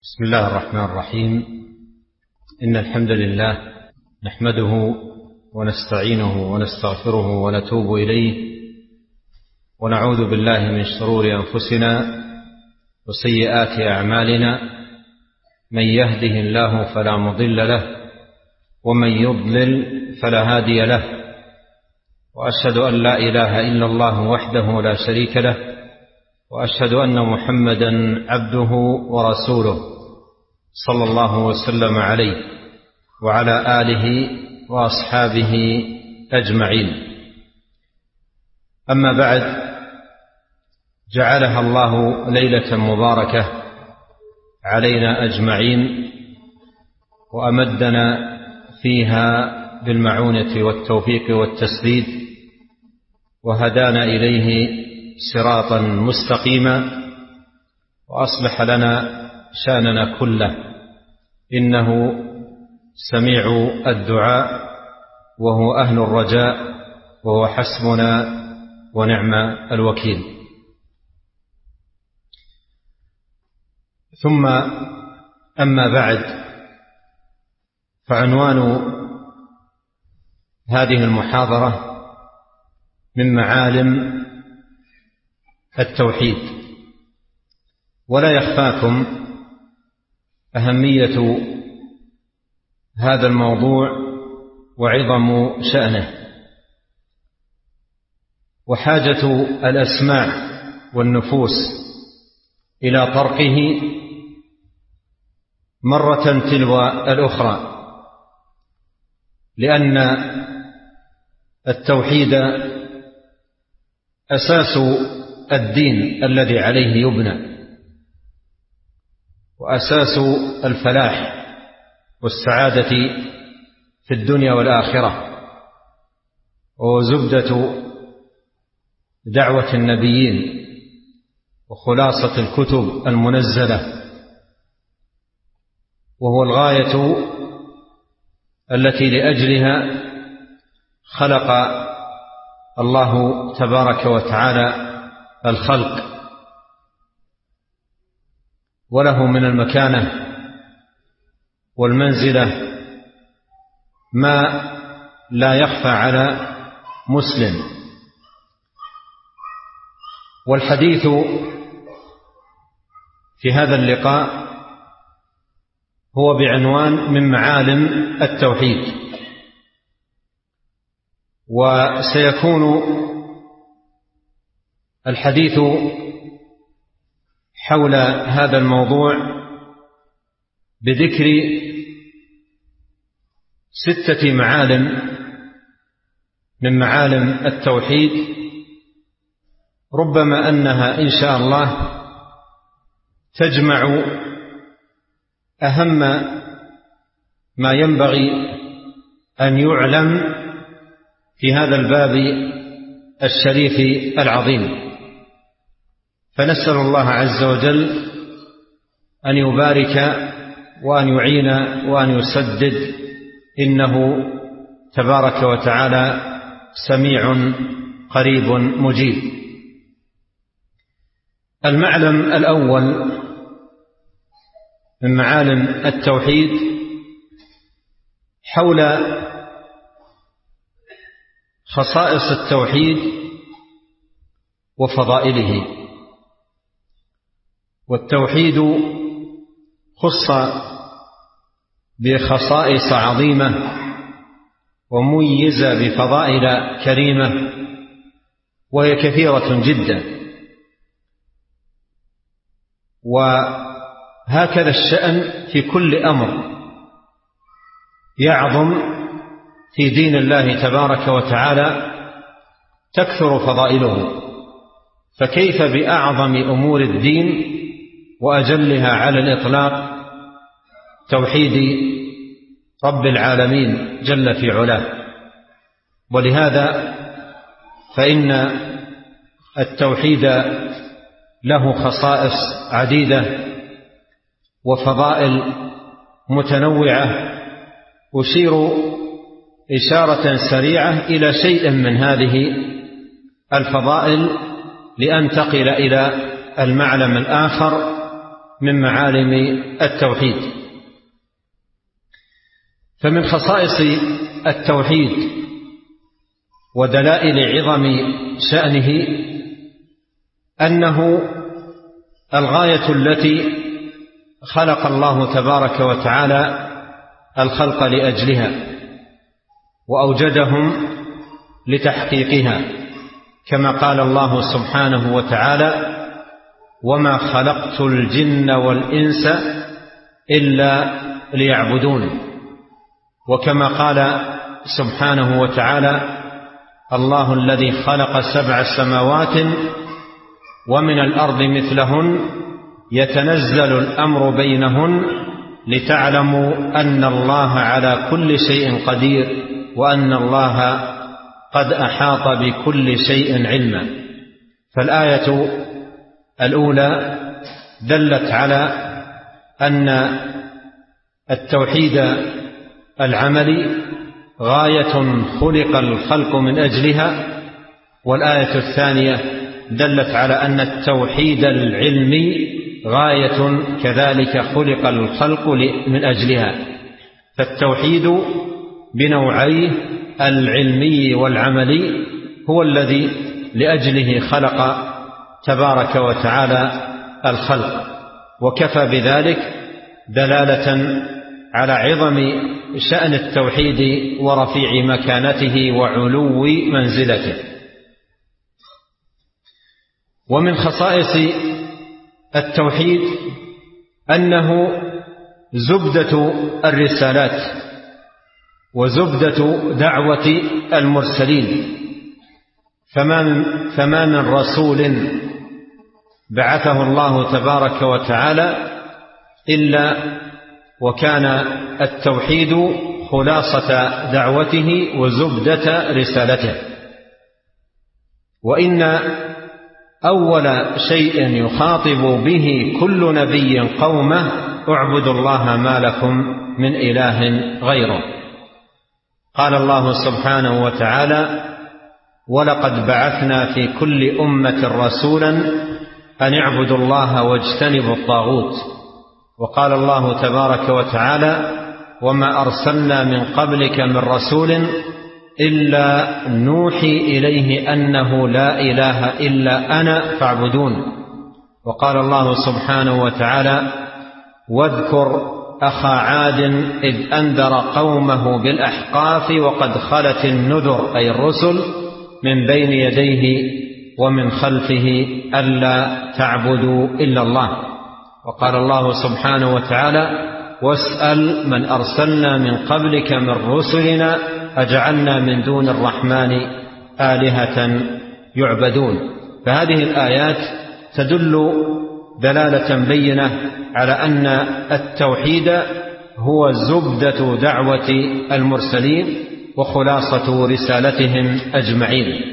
بسم الله الرحمن الرحيم. إن الحمد لله نحمده ونستعينه ونستغفره ونتوب إليه، ونعوذ بالله من شرور أنفسنا وسيئات أعمالنا. من يهده الله فلا مضل له، ومن يضلل فلا هادي له، وأشهد أن لا إله إلا الله وحده لا شريك له، وأشهد أن محمدا عبده ورسوله صلى الله وسلم عليه وعلى آله وأصحابه أجمعين. أما بعد، جعلها الله ليلة مباركة علينا أجمعين، وأمدنا فيها بالمعونة والتوفيق والتسديد، وهدانا إليه صراطا مستقيما، وأصلح لنا شأننا كله، إنه سميع الدعاء وهو أهل الرجاء، وهو حسبنا ونعم الوكيل. ثم أما بعد، فعنوان هذه المحاضرة من معالم التوحيد. ولا يخفاكم أهمية هذا الموضوع وعظم شأنه، وحاجة الأسماع والنفوس إلى طرقه مرة تلو الأخرى، لأن التوحيد أساس الدين الذي عليه يبنى، وأساس الفلاح والسعادة في الدنيا والآخرة، وزبدة دعوة النبيين وخلاصة الكتب المنزلة، وهو الغاية التي لأجلها خلق الله تبارك وتعالى الخلق، وله من المكانة والمنزلة ما لا يخفى على مسلم. والحديث في هذا اللقاء هو بعنوان من معالم التوحيد، وسيكون الحديث حول هذا الموضوع بذكر 6 معالم من معالم التوحيد، ربما أنها إن شاء الله تجمع أهم ما ينبغي أن يعلم في هذا الباب الشريف العظيم. فنسأل الله عز وجل أن يبارك وأن يعين وأن يسدد، إنه تبارك وتعالى سميع قريب مجيب. المعلم الأول من معالم التوحيد حول خصائص التوحيد وفضائله. والتوحيد خص بخصائص عظيمة وميز بفضائل كريمة، وهي كثيرة جدا. وهكذا الشأن في كل أمر يعظم في دين الله تبارك وتعالى تكثر فضائله، فكيف بأعظم أمور الدين وأجلها على الإطلاق توحيد رب العالمين جل في علاه. ولهذا فإن التوحيد له خصائص عديدة وفضائل متنوعة، أشير إشارة سريعة إلى شيء من هذه الفضائل لأنتقل إلى المعلم الآخر من معالم التوحيد. فمن خصائص التوحيد ودلائل عظم شأنه أنه الغاية التي خلق الله تبارك وتعالى الخلق لأجلها وأوجدهم لتحقيقها، كما قال الله سبحانه وتعالى: وما خلقت الجن والإنس إلا ليعبدون. وكما قال سبحانه وتعالى: الله الذي خلق 7 سماوات ومن الأرض مثلهن يتنزل الأمر بينهن لتعلموا أن الله على كل شيء قدير وأن الله قد أحاط بكل شيء علما. فالآية الأولى دلت على أن التوحيد العملي غاية خلق الخلق من أجلها، والآية الثانية دلت على أن التوحيد العلمي غاية كذلك خلق الخلق من أجلها. فالتوحيد بنوعيه العلمي والعملي هو الذي لأجله خلق تبارك وتعالى الخلق، وكفى بذلك دلالة على عظم شأن التوحيد ورفيع مكانته وعلو منزلته. ومن خصائص التوحيد أنه زبدة الرسالات وزبدة دعوة المرسلين، فما من رسول بعثه الله تبارك وتعالى إلا وكان التوحيد خلاصة دعوته وزبدة رسالته. وإن أول شيء يخاطب به كل نبي قومه: اعبدوا الله ما لكم من إله غيره. قال الله سبحانه وتعالى: ولقد بعثنا في كل أمة رسولا أن اعبدوا الله واجتنبوا الطاغوت. وقال الله تبارك وتعالى: وما أرسلنا من قبلك من رسول إلا نوحي إليه أنه لا إله إلا أنا فاعبدون. وقال الله سبحانه وتعالى: واذكر أخا عاد إذ أنذر قومه بالأحقاف وقد خلت النذر، أي الرسل، من بين يديه ومن خلفه ألا تعبدوا إلا الله. وقال الله سبحانه وتعالى: واسأل من أرسلنا من قبلك من رسلنا أجعلنا من دون الرحمن آلهة يعبدون. فهذه الآيات تدل دلالة بينة على أن التوحيد هو زبدة دعوة المرسلين وخلاصة رسالتهم أجمعين.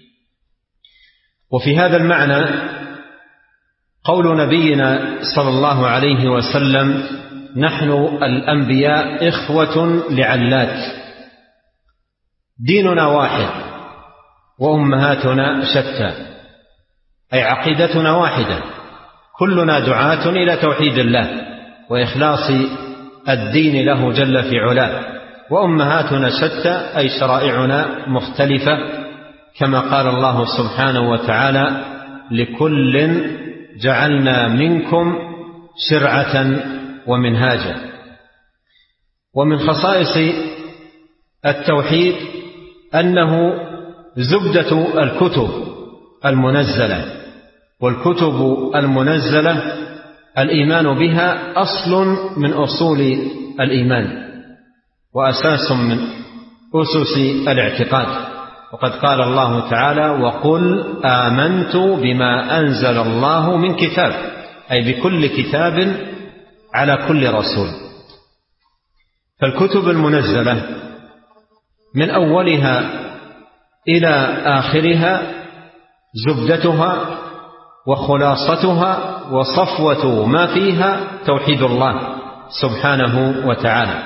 وفي هذا المعنى قول نبينا صلى الله عليه وسلم: نحن الأنبياء إخوة لعلات، ديننا واحد وأمهاتنا شتى، أي عقيدتنا واحدة، كلنا دعاة إلى توحيد الله وإخلاص الدين له جل في علاه، وأمهاتنا شتى أي شرائعنا مختلفة، كما قال الله سبحانه وتعالى: لكل جعلنا منكم شرعة ومنهاجا. ومن خصائص التوحيد أنه زبدة الكتب المنزلة، والكتب المنزلة الإيمان بها أصل من أصول الإيمان وأساس من أسس الاعتقاد. وقد قال الله تعالى: وقل آمنت بما أنزل الله من كتاب، أي بكل كتاب على كل رسول. فالكتب المنزلة من أولها إلى آخرها زبدتها وخلاصتها وصفوة ما فيها توحيد الله سبحانه وتعالى.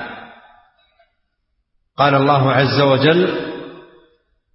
قال الله عز وجل: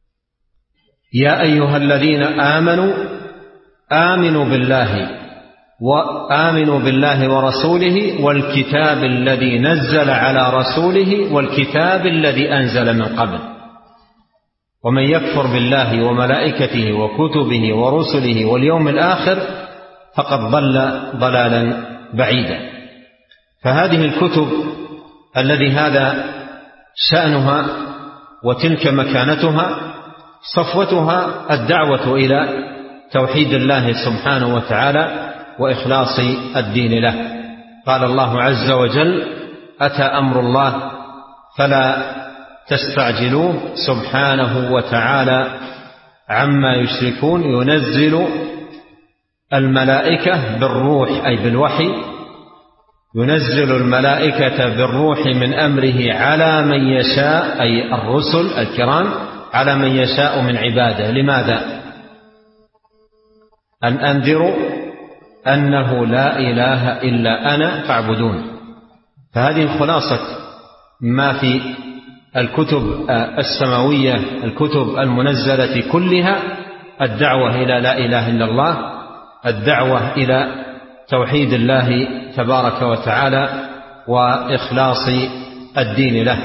يا أيها الذين آمنوا آمنوا بالله وآمنوا بالله ورسوله والكتاب الذي نزل على رسوله والكتاب الذي أنزل من قبل، ومن يكفر بالله وملائكته وكتبه ورسله واليوم الآخر فقد ضل ضلالا بعيدا. فهذه الكتب الذي هذا شأنها وتلك مكانتها صفوتها الدعوة إلى توحيد الله سبحانه وتعالى وإخلاص الدين له. قال الله عز وجل: أتى أمر الله فلا تستعجلوه سبحانه وتعالى عما يشركون، ينزل الملائكة بالروح أي بالوحي، ينزل الملائكة بالروح من أمره على من يشاء أي الرسل الكرام على من يشاء من عباده. لماذا؟ أن أنذروا أنه لا إله إلا أنا فاعبدون. فهذه خلاصة ما في الكتب السماوية، الكتب المنزلة كلها: الدعوة إلى لا إله إلا الله، الدعوة إلى توحيد الله تبارك وتعالى وإخلاص الدين له.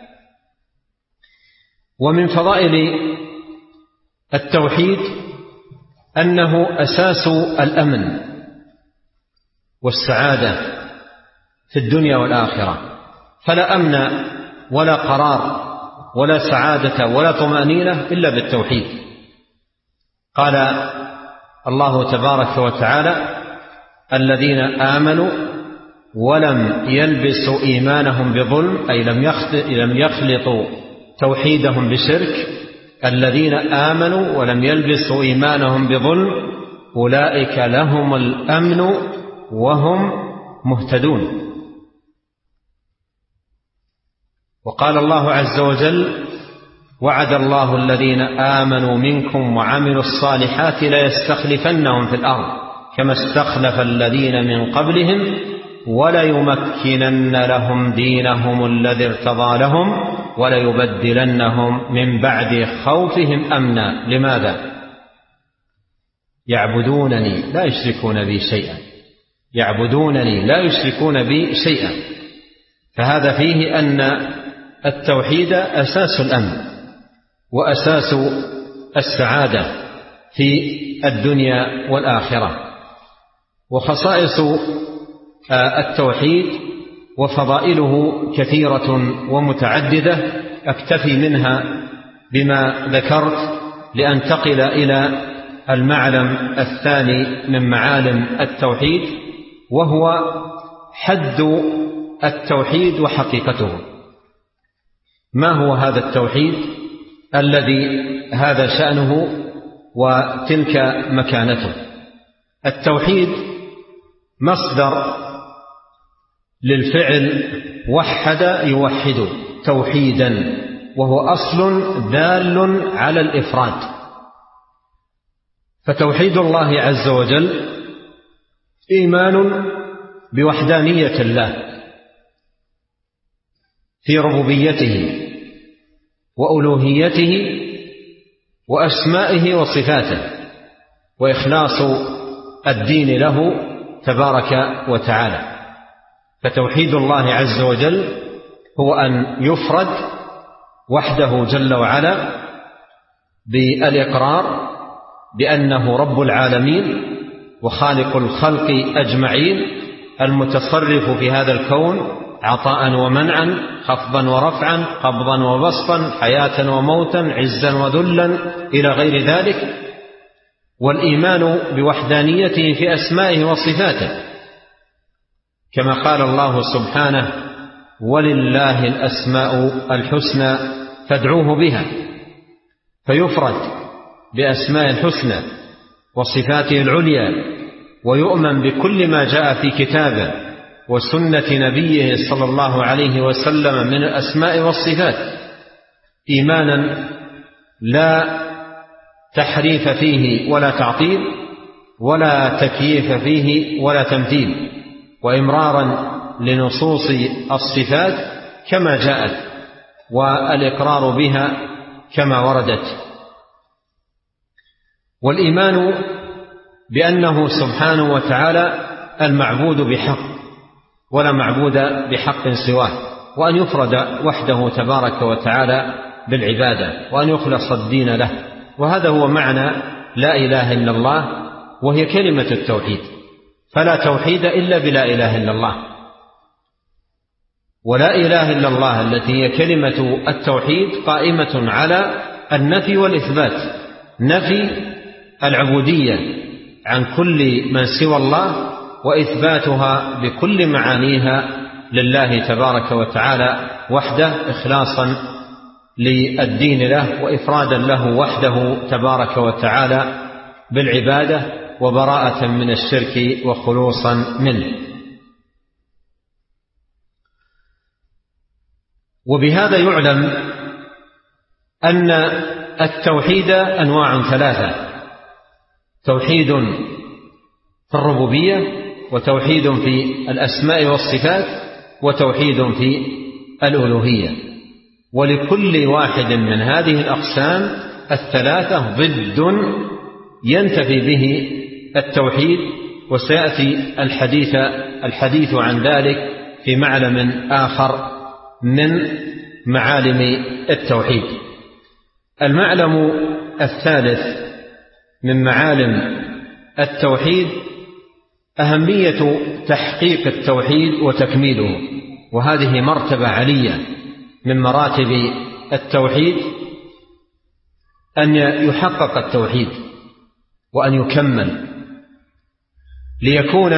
ومن فضائل التوحيد أنه أساس الأمن والسعادة في الدنيا والآخرة، فلا أمن ولا قرار ولا سعادة ولا طمأنينة إلا بالتوحيد. قال الله تبارك وتعالى: الذين آمنوا ولم يلبسوا إيمانهم بظلم، أي لم يخلطوا توحيدهم بشرك. الذين آمنوا ولم يلبسوا إيمانهم بظلم أولئك لهم الأمن وهم مهتدون. وقال الله عز وجل: وعد الله الذين آمنوا منكم وعملوا الصالحات ليستخلفنهم في الأرض كما استخلف الذين من قبلهم وليمكنن لهم دينهم الذي ارتضى لهم وليبدلنهم من بعد خوفهم أمنا. لماذا؟ يعبدونني لا يشركون بي شيئا، يعبدونني لا يشركون بي شيئا. فهذا فيه أن التوحيد أساس الأمن وأساس السعادة في الدنيا والآخرة. وخصائص التوحيد وفضائله كثيرة ومتعددة، أكتفي منها بما ذكرت لأنتقل إلى المعلم الثاني من معالم التوحيد، وهو حد التوحيد وحقيقته. ما هو هذا التوحيد الذي هذا شأنه وتلك مكانته؟ التوحيد مصدر للفعل وحد يوحد توحيدا، وهو أصل دال على الإفراد. فتوحيد الله عز وجل إيمان بوحدانية الله في ربوبيته وألوهيته وأسمائه وصفاته، وإخلاص الدين له تبارك وتعالى. فتوحيد الله عز وجل هو أن يفرد وحده جل وعلا بالإقرار بأنه رب العالمين وخالق الخلق أجمعين، المتصرف في هذا الكون عطاء ومنعا، خفضا ورفعا، قبضا وبسطا، حياة وموتا، عزا وذلا إلى غير ذلك. والإيمان بوحدانيته في أسمائه وصفاته، كما قال الله سبحانه: ولله الأسماء الحسنى فادعوه بها. فيفرد بأسماء الحسنى وصفاته العليا، ويؤمن بكل ما جاء في كتابه وسنة نبيه صلى الله عليه وسلم من الأسماء والصفات، إيمانا لا تحريف فيه ولا تعطيل ولا تكييف فيه ولا تمثيل، وإمرارا لنصوص الصفات كما جاءت والإقرار بها كما وردت. والإيمان بأنه سبحانه وتعالى المعبود بحق ولا معبود بحق سواه، وأن يفرد وحده تبارك وتعالى بالعبادة، وأن يخلص الدين له. وهذا هو معنى لا إله إلا الله، وهي كلمة التوحيد، فلا توحيد إلا بلا إله إلا الله. ولا إله إلا الله التي هي كلمة التوحيد قائمة على النفي والإثبات، نفي العبودية عن كل من سوى الله، وإثباتها بكل معانيها لله تبارك وتعالى وحده، إخلاصا للدين له وإفرادا له وحده تبارك وتعالى بالعبادة، وبراءة من الشرك وخلوصا منه. وبهذا يعلم أن التوحيد أنواع ثلاثة: توحيد في الربوبية، وتوحيد في الأسماء والصفات، وتوحيد في الألوهية. ولكل واحد من هذه الأقسام الثلاثة ضد ينتفي به التوحيد، وسيأتي الحديث عن ذلك في معلم آخر من معالم التوحيد. المعلم الثالث من معالم التوحيد أهمية تحقيق التوحيد وتكميله، وهذه مرتبة علية من مراتب التوحيد، أن يحقق التوحيد وأن يكمل، ليكون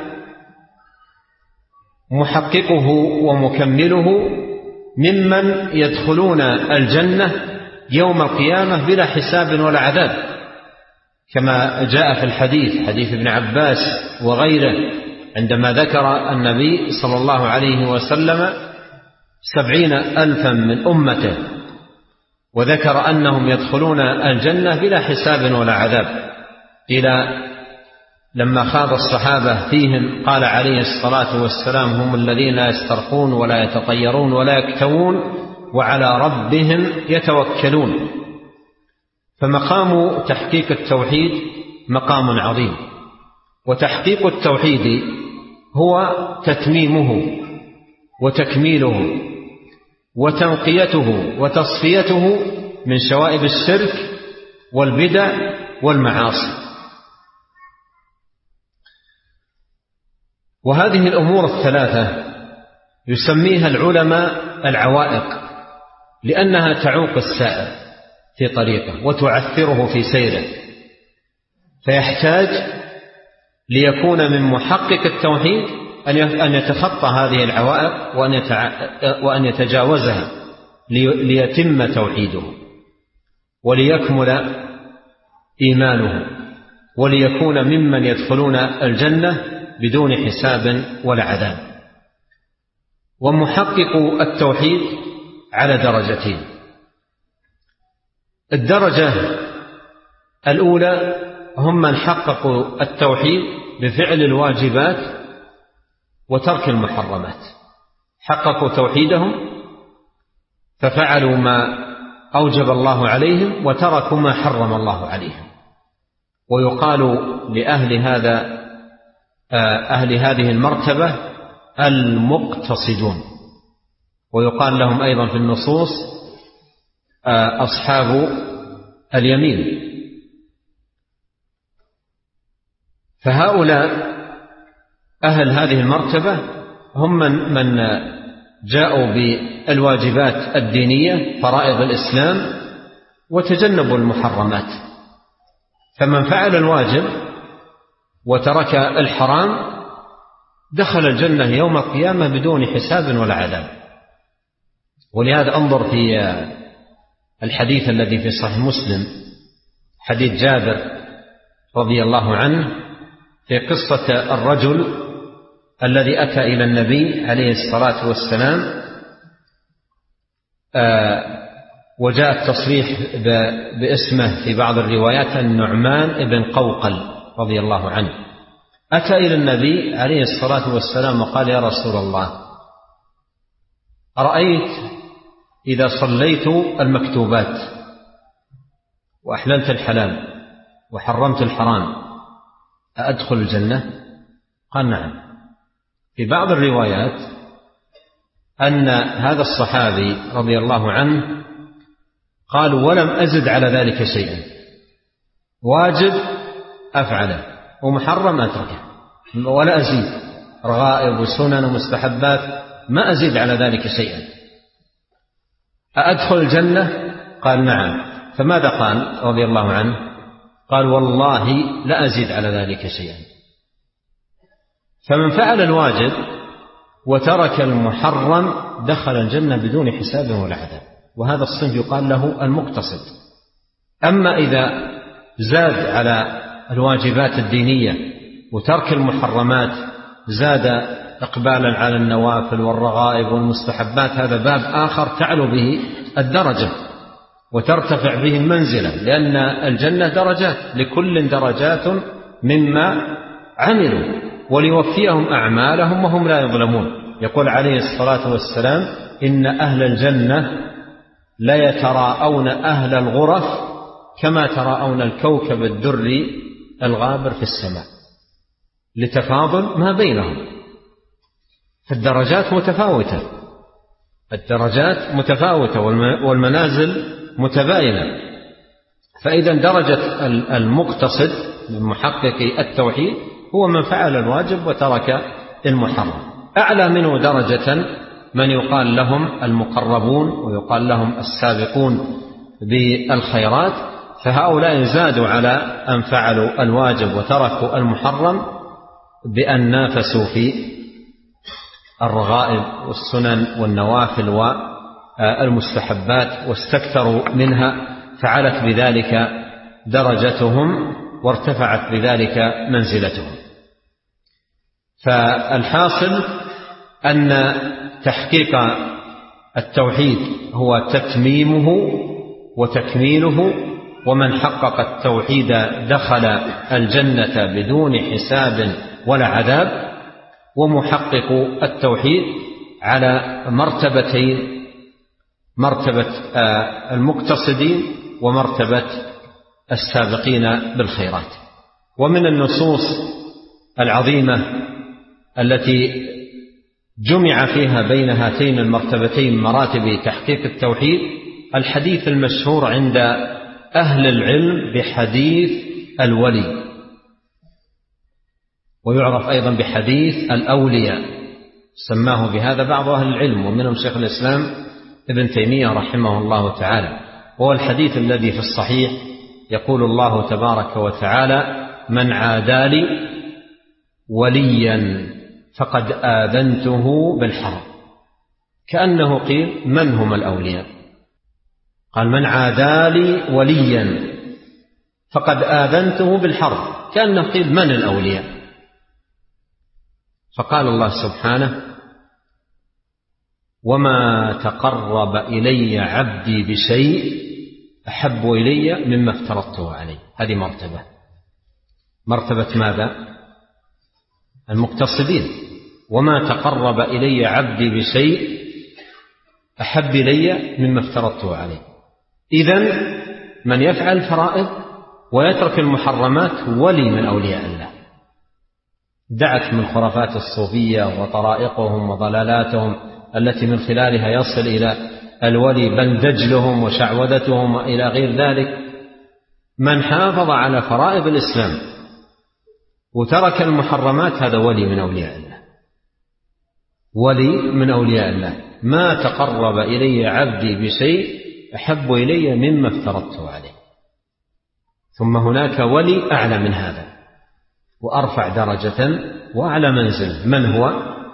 محققه ومكمله ممن يدخلون الجنة يوم القيامة بلا حساب ولا عذاب، كما جاء في الحديث، حديث ابن عباس وغيره، عندما ذكر النبي صلى الله عليه وسلم 70,000 من أمته، وذكر أنهم يدخلون الجنة بلا حساب ولا عذاب. إلى لما خاض الصحابة فيهم قال عليه الصلاة والسلام: هم الذين لا يسترقون ولا يتطيرون ولا يكتوون وعلى ربهم يتوكلون. فمقام تحقيق التوحيد مقام عظيم، وتحقيق التوحيد هو تتميمه وتكميله وتنقيته وتصفيته من شوائب الشرك والبدع والمعاصي. وهذه الأمور الثلاثة يسميها العلماء العوائق، لأنها تعوق السائر في طريقه وتعثره في سيره، فيحتاج ليكون من محقق التوحيد أن يتخطى هذه العوائق وأن يتجاوزها ليتم توحيده وليكمل إيمانه، وليكون ممن يدخلون الجنة بدون حساب ولا عذاب. ومحقق التوحيد على درجتين: الدرجة الأولى هم من حققوا التوحيد بفعل الواجبات وترك المحرمات، حققوا توحيدهم ففعلوا ما أوجب الله عليهم وتركوا ما حرم الله عليهم. ويقال أهل هذه المرتبة المقتصدون، ويقال لهم أيضا في النصوص أصحاب اليمين. فهؤلاء أهل هذه المرتبة هم من جاءوا بالواجبات الدينية فرائض الإسلام وتجنبوا المحرمات. فمن فعل الواجب وترك الحرام دخل الجنة يوم القيامة بدون حساب ولا عذاب. ولهذا انظر في الحديث الذي في صحيح مسلم، حديث جابر رضي الله عنه، في قصة الرجل الذي أتى إلى النبي عليه الصلاة والسلام، وجاء التصريح باسمه في بعض الروايات النعمان بن قوقل رضي الله عنه. أتى إلى النبي عليه الصلاة والسلام وقال: يا رسول الله، أرأيت إذا صليت المكتوبات وأحللت الحلال وحرمت الحرام أأدخل الجنة؟ قال نعم. في بعض الروايات أن هذا الصحابي رضي الله عنه قال ولم أزد على ذلك شيئا، واجب أفعله ومحرم أتركه ولا أزيد، رغائب وسنن ومستحبات ما أزيد على ذلك شيئا. أأدخل الجنة؟ قال نعم. فماذا قال رضي الله عنه؟ قال والله لا أزيد على ذلك شيئا. فمن فعل الواجب وترك المحرم دخل الجنة بدون حساب ولا عذاب، وهذا الصنف يقال له المقتصد. أما إذا زاد على الواجبات الدينية وترك المحرمات، زاد إقبالا على النوافل والرغائب والمستحبات، هذا باب آخر تعلو به الدرجة وترتفع به المنزلة، لأن الجنة درجات، لكل درجات مما عملوا وليوفيهم أعمالهم وهم لا يظلمون. يقول عليه الصلاة والسلام إن أهل الجنة ليتراءون أهل الغرف كما تراءون الكوكب الدري الغابر في السماء، لتفاضل ما بينهم. فالدرجات متفاوتة، الدرجات متفاوتة والمنازل متباينة. فإذا درجة المقتصد من محقق التوحيد هو من فعل الواجب وترك المحرم. أعلى منه درجة من يقال لهم المقربون ويقال لهم السابقون بالخيرات، فهؤلاء زادوا على أن فعلوا الواجب وتركوا المحرم بأن نافسوا في الرغائب والسنن والنوافل والمستحبات واستكثروا منها، فعلت بذلك درجتهم وارتفعت بذلك منزلتهم. فالحاصل أن تحقيق التوحيد هو تتميمه وتكميله، ومن حقق التوحيد دخل الجنة بدون حساب ولا عذاب. ومحقق التوحيد على مرتبتين، مرتبة المقتصدين ومرتبة السابقين بالخيرات. ومن النصوص العظيمة التي جمع فيها بين هاتين المرتبتين مراتب تحقيق التوحيد الحديث المشهور عند أهل العلم بحديث الولي، ويعرف أيضا بحديث الأولياء، سماه بهذا بعض أهل العلم ومنهم شيخ الإسلام ابن تيمية رحمه الله تعالى. وهو الحديث الذي في الصحيح يقول الله تبارك وتعالى من عادى لي وليا فقد آذنته بالحرب. كأنه قيل من هم الأولياء؟ قال من عادى لي وليا فقد آذنته بالحرب، كأنه قيل من الأولياء؟ فقال الله سبحانه وما تقرب إلي عبدي بشيء أحب إلي مما افترضته عليه. هذه مرتبة ماذا؟ المقتصدين. وما تقرب إلي عبدي بشيء أحب إلي مما افترضته عليه. إذن من يفعل الفرائض ويترك المحرمات ولي من أولياء الله. دعك من خرافات الصوفية وطرائقهم وضلالاتهم التي من خلالها يصل إلى الولي بندجلهم وشعوذتهم وإلى غير ذلك. من حافظ على فرائض الإسلام وترك المحرمات هذا ولي من أولياء الله، ولي من أولياء الله. ما تقرب إلي عبدي بشيء أحب إلي مما افترضته عليه. ثم هناك ولي أعلى من هذا وأرفع درجة وأعلى منزل. من هو؟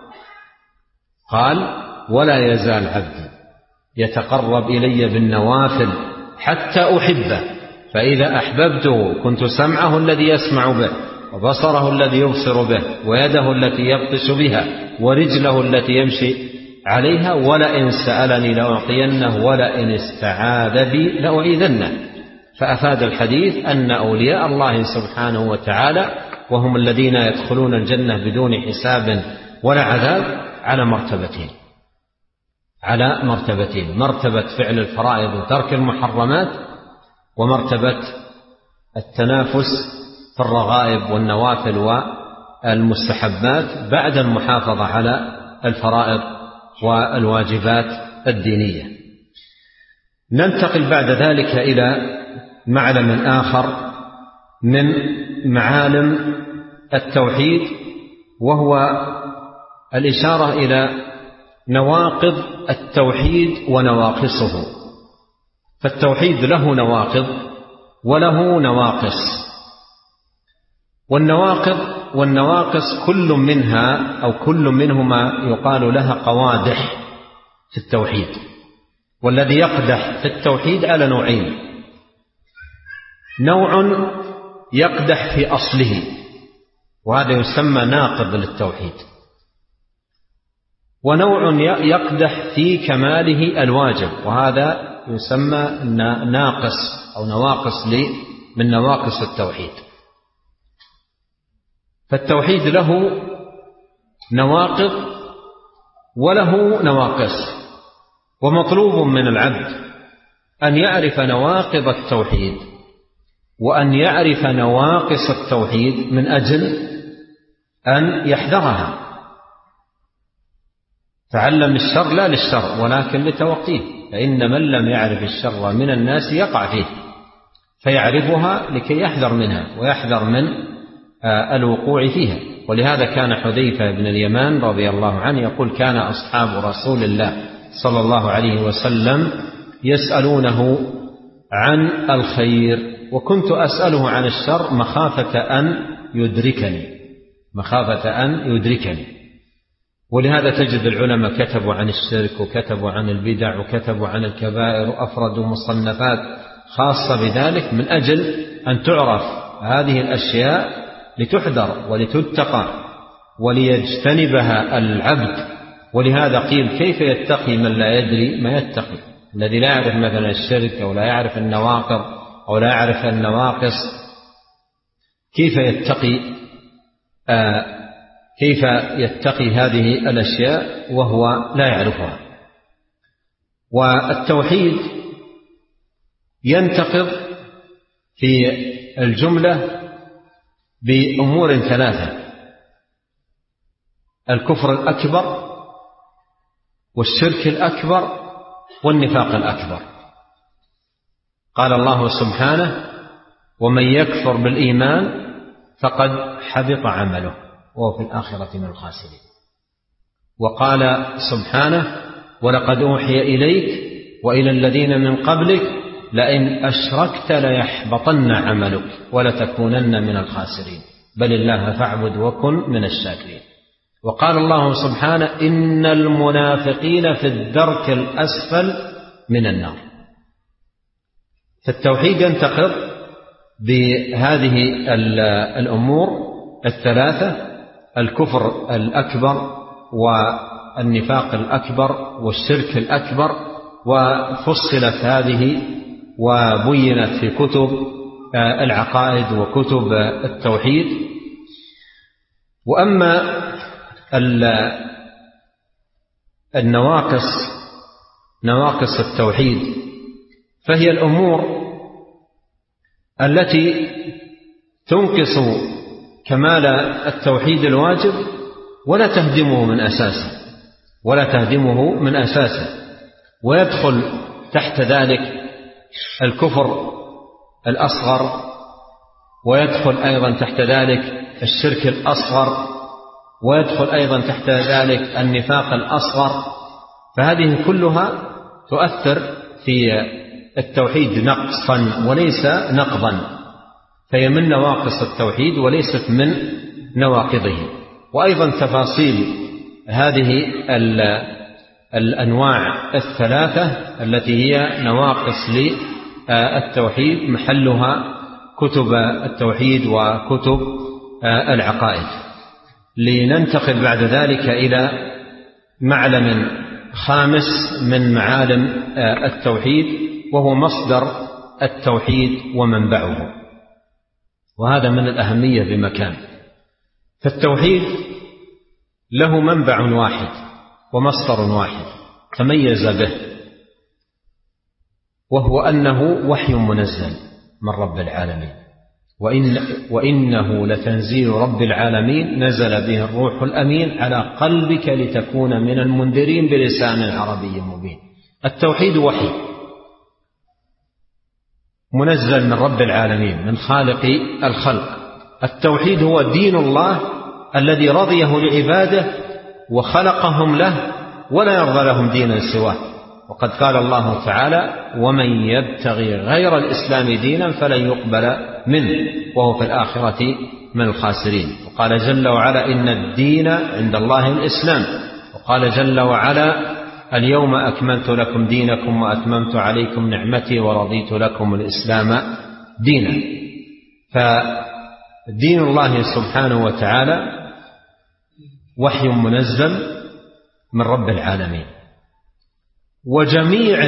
قال ولا يزال عبدي يتقرب إلي بالنوافل حتى أحبه، فإذا أحببته كنت سمعه الذي يسمع به وبصره الذي يبصر به ويده التي يبطش بها ورجله التي يمشي عليها، ولئن سألني لأعطينه ولئن استعاذ بي لأعيذنه. فأفاد الحديث أن أولياء الله سبحانه وتعالى وهم الذين يدخلون الجنة بدون حساب ولا عذاب على مرتبتين، مرتبة فعل الفرائض وترك المحرمات، ومرتبة التنافس في الرغائب والنوافل والمستحبات بعد المحافظة على الفرائض والواجبات الدينية. ننتقل بعد ذلك إلى معلم آخر من معالم التوحيد، وهو الإشارة إلى نواقض التوحيد ونواقصه. فالتوحيد له نواقض وله نواقص، والنواقص كل منها أو كل منهما يقال لها قوادح في التوحيد. والذي يقدح في التوحيد على نوعين: نوع يقدح في أصله وهذا يسمى ناقض للتوحيد، ونوع يقدح في كماله الواجب وهذا يسمى ناقص أو نواقص من نواقص التوحيد. فالتوحيد له نواقض وله نواقص، ومطلوب من العبد أن يعرف نواقض التوحيد وأن يعرف نواقص التوحيد من أجل أن يحذرها. تعلم الشر لا للشر ولكن لتوقيه، فإن من لم يعرف الشر من الناس يقع فيه، فيعرفها لكي يحذر منها ويحذر من الوقوع فيها. ولهذا كان حذيفة بن اليمان رضي الله عنه يقول: كان أصحاب رسول الله صلى الله عليه وسلم يسألونه عن الخير وكنت أسأله عن الشر مخافة أن يدركني. ولهذا تجد العلماء كتبوا عن الشرك وكتبوا عن البدع وكتبوا عن الكبائر وأفردوا مصنفات خاصة بذلك من أجل أن تعرف هذه الأشياء لتحذر ولتتقى وليجتنبها العبد. ولهذا قيل: كيف يتقي من لا يدري ما يتقي؟ الذي لا يعرف مثلا الشرك أو لا يعرف النواقض أو لا يعرف النواقص كيف يتقي هذه الأشياء وهو لا يعرفها؟ والتوحيد ينتقض في الجملة بأمور ثلاثة: الكفر الأكبر والشرك الأكبر والنفاق الأكبر. قال الله سبحانه: ومن يكفر بالإيمان فقد حبط عمله وهو في الآخرة من الخاسرين. وقال سبحانه: ولقد أوحي إليك وإلى الذين من قبلك لئن أشركت ليحبطن عملك ولتكونن من الخاسرين بل الله فاعبد وكن من الشاكرين. وقال الله سبحانه: إن المنافقين في الدرك الأسفل من النار. فالتوحيد ينتقض بهذه الأمور الثلاثة: الكفر الأكبر والنفاق الأكبر والشرك الأكبر. وفصلت هذه وبينت في كتب العقائد وكتب التوحيد. وأما نواقص التوحيد فهي الأمور التي تنقص كمال التوحيد الواجب ولا تهدمه من أساسه، ويدخل تحت ذلك الكفر الأصغر، ويدخل أيضا تحت ذلك الشرك الأصغر، ويدخل أيضا تحت ذلك النفاق الأصغر. فهذه كلها تؤثر في التوحيد نقصا وليس نقضا، فهي من نواقص التوحيد وليست من نواقضه. وأيضا تفاصيل هذه الأنواع الثلاثة التي هي نواقص للتوحيد محلها كتب التوحيد وكتب العقائد. لننتقل بعد ذلك إلى معلم خامس من معالم التوحيد، وهو مصدر التوحيد ومنبعه، وهذا من الأهمية بمكان. فالتوحيد له منبع واحد ومصدر واحد تميز به، وهو أنه وحي منزل من رب العالمين، وإنه لتنزيل رب العالمين نزل به الروح الأمين على قلبك لتكون من المنذرين بلسان عربي مبين. التوحيد وحي منزل من رب العالمين من خالق الخلق. التوحيد هو دين الله الذي رضيه لعباده وخلقهم له ولا يرضى لهم دينا سواه. وقد قال الله تعالى: ومن يبتغي غير الإسلام دينا فلن يقبل منه وهو في الآخرة من الخاسرين. وقال جل وعلا: إن الدين عند الله الإسلام. وقال جل وعلا: اليوم أكملت لكم دينكم وأتممت عليكم نعمتي ورضيت لكم الإسلام دينا. فدين الله سبحانه وتعالى وحي منزل من رب العالمين. وجميع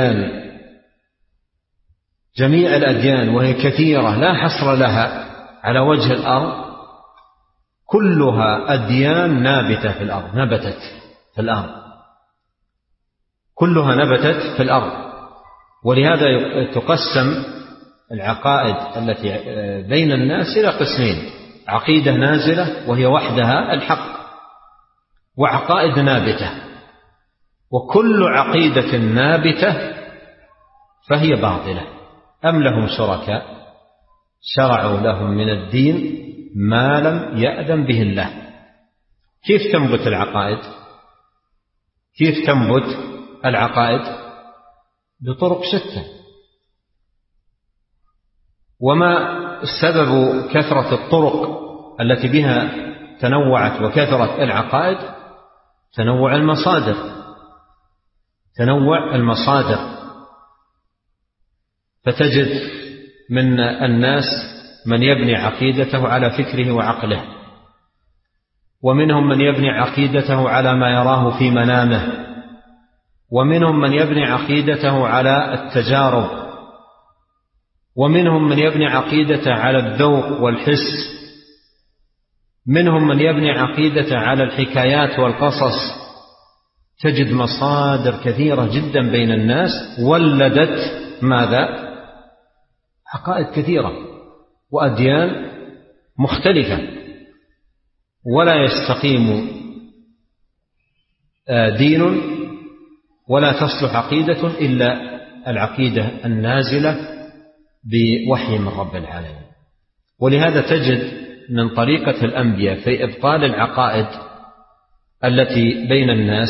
الأديان وهي كثيرة لا حصر لها على وجه الأرض كلها أديان نابتة في الأرض، نبتت في الأرض، كلها نبتت في الأرض. ولهذا تقسم العقائد التي بين الناس إلى قسمين: عقيدة نازلة وهي وحدها الحق، وعقائد نابتة. وكل عقيدة نابتة فهي باطلة. أم لهم شركاء شرعوا لهم من الدين ما لم يأذن به الله. كيف تنبت العقائد؟ كيف تنبت العقائد؟ بطرق شتى. وما سبب كثرة الطرق التي بها تنوعت وكثرت العقائد؟ تنوع المصادر. فتجد من الناس من يبني عقيدته على فكره وعقله، ومنهم من يبني عقيدته على ما يراه في منامه، ومنهم من يبني عقيدته على التجارب، ومنهم من يبني عقيدته على الذوق والحس، منهم من يبني عقيدته على الحكايات والقصص. تجد مصادر كثيرة جدا بين الناس ولدت ماذا؟ عقائد كثيرة وأديان مختلفة. ولا يستقيم دين ولا تصلح عقيدة إلا العقيدة النازلة بوحي من رب العالمين. ولهذا تجد من طريقة الأنبياء في إبطال العقائد التي بين الناس